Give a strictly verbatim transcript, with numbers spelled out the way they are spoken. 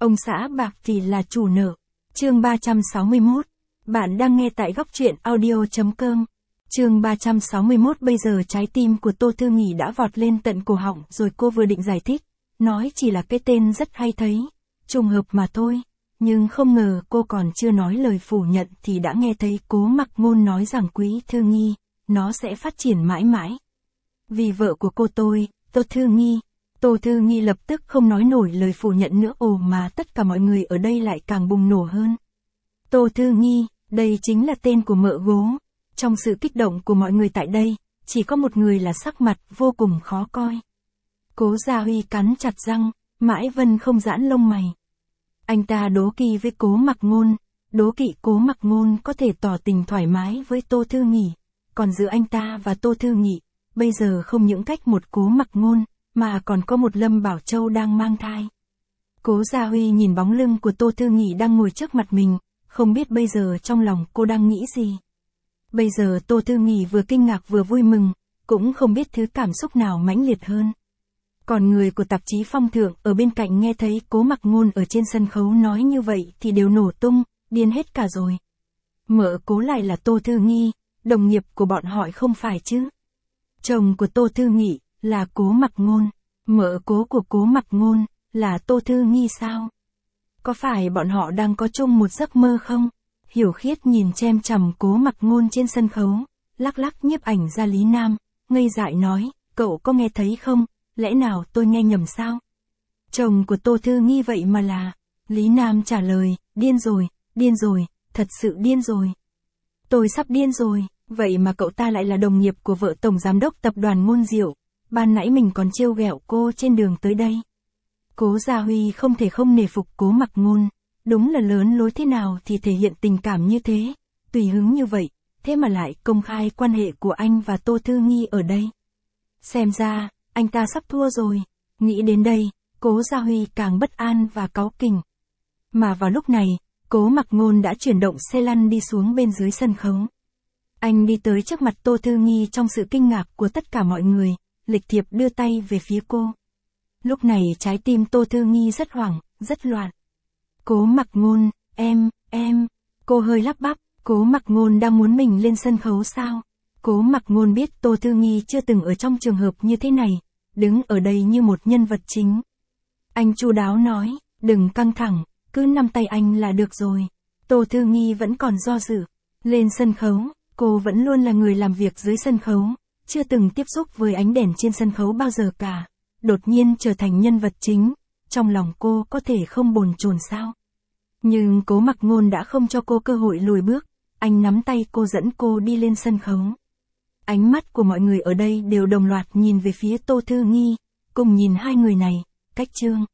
Ông xã bạc thì là chủ nợ. Chương ba trăm sáu mươi mốt. Bạn đang nghe tại góc truyện audio chấm com. Chương ba trăm sáu mươi mốt. Bây giờ trái tim của Tô Thư Nghỉ đã vọt lên tận cổ họng rồi cô vừa định giải thích, nói chỉ là cái tên rất hay thấy, trùng hợp mà thôi. Nhưng không ngờ cô còn chưa nói lời phủ nhận thì đã nghe thấy Cố Mặc Ngôn nói rằng Quý Thư Nghi, nó sẽ phát triển mãi mãi. Vì vợ của cô tôi, Tô Thư Nghi. Tô Thư Nghi lập tức không nói nổi lời phủ nhận nữa, ồ mà tất cả mọi người ở đây lại càng bùng nổ hơn. Tô Thư Nghi, đây chính là tên của mợ gố. Trong sự kích động của mọi người tại đây, chỉ có một người là sắc mặt vô cùng khó coi. Cố Gia Huy cắn chặt răng, mãi vẫn không giãn lông mày. Anh ta đố kỵ với Cố Mặc Ngôn, đố kỵ Cố Mặc Ngôn có thể tỏ tình thoải mái với Tô Thư Nghỉ, còn giữa anh ta và Tô Thư Nghỉ, bây giờ không những cách một Cố Mặc Ngôn, mà còn có một Lâm Bảo Châu đang mang thai. Cố Gia Huy nhìn bóng lưng của Tô Thư Nghỉ đang ngồi trước mặt mình, không biết bây giờ trong lòng cô đang nghĩ gì. Bây giờ Tô Thư Nghỉ vừa kinh ngạc vừa vui mừng, cũng không biết thứ cảm xúc nào mãnh liệt hơn. Còn người của tạp chí Phong Thượng ở bên cạnh nghe thấy Cố Mặc Ngôn ở trên sân khấu nói như vậy thì đều nổ tung, điên hết cả rồi. Mợ Cố lại là Tô Thư Nghi, đồng nghiệp của bọn họ không phải chứ? Chồng của Tô Thư Nghỉ là Cố Mặc Ngôn, mợ Cố của Cố Mặc Ngôn là Tô Thư Nghi sao? Có phải bọn họ đang có chung một giấc mơ không? Hiểu Khiết nhìn chem chằm Cố Mặc Ngôn trên sân khấu, lắc lắc nhiếp ảnh ra Lý Nam, ngây dại nói, cậu có nghe thấy không? Lẽ nào tôi nghe nhầm sao? Chồng của Tô Thư Nghi vậy mà là... Lý Nam trả lời, điên rồi, điên rồi, thật sự điên rồi. Tôi sắp điên rồi, vậy mà cậu ta lại là đồng nghiệp của vợ Tổng Giám đốc Tập đoàn Ngôn Diệu, ban nãy mình còn trêu ghẹo cô trên đường tới đây. Cố Gia Huy không thể không nể phục Cố Mặc Ngôn, đúng là lớn lối thế nào thì thể hiện tình cảm như thế, tùy hứng như vậy, thế mà lại công khai quan hệ của anh và Tô Thư Nghi ở đây. Xem ra, anh ta sắp thua rồi. Nghĩ đến đây, Cố Gia Huy càng bất an và cáu kỉnh. Mà vào lúc này, Cố Mặc Ngôn đã chuyển động xe lăn đi xuống bên dưới sân khấu. Anh đi tới trước mặt Tô Thư Nghi trong sự kinh ngạc của tất cả mọi người, lịch thiệp đưa tay về phía cô. Lúc này trái tim Tô Thư Nghi rất hoảng, rất loạn. Cố Mặc Ngôn, em, em, cô hơi lắp bắp, Cố Mặc Ngôn đang muốn mình lên sân khấu sao? Cố Mặc Ngôn biết Tô Thư Nghi chưa từng ở trong trường hợp như thế này, đứng ở đây như một nhân vật chính. Anh chu đáo nói, đừng căng thẳng, cứ nắm tay anh là được rồi. Tô Thư Nghi vẫn còn do dự. Lên sân khấu, cô vẫn luôn là người làm việc dưới sân khấu, chưa từng tiếp xúc với ánh đèn trên sân khấu bao giờ cả. Đột nhiên trở thành nhân vật chính, trong lòng cô có thể không bồn chồn sao? Nhưng Cố Mặc Ngôn đã không cho cô cơ hội lùi bước, anh nắm tay cô dẫn cô đi lên sân khấu. Ánh mắt của mọi người ở đây đều đồng loạt nhìn về phía Tô Thư Nghi, cùng nhìn hai người này, cách chương.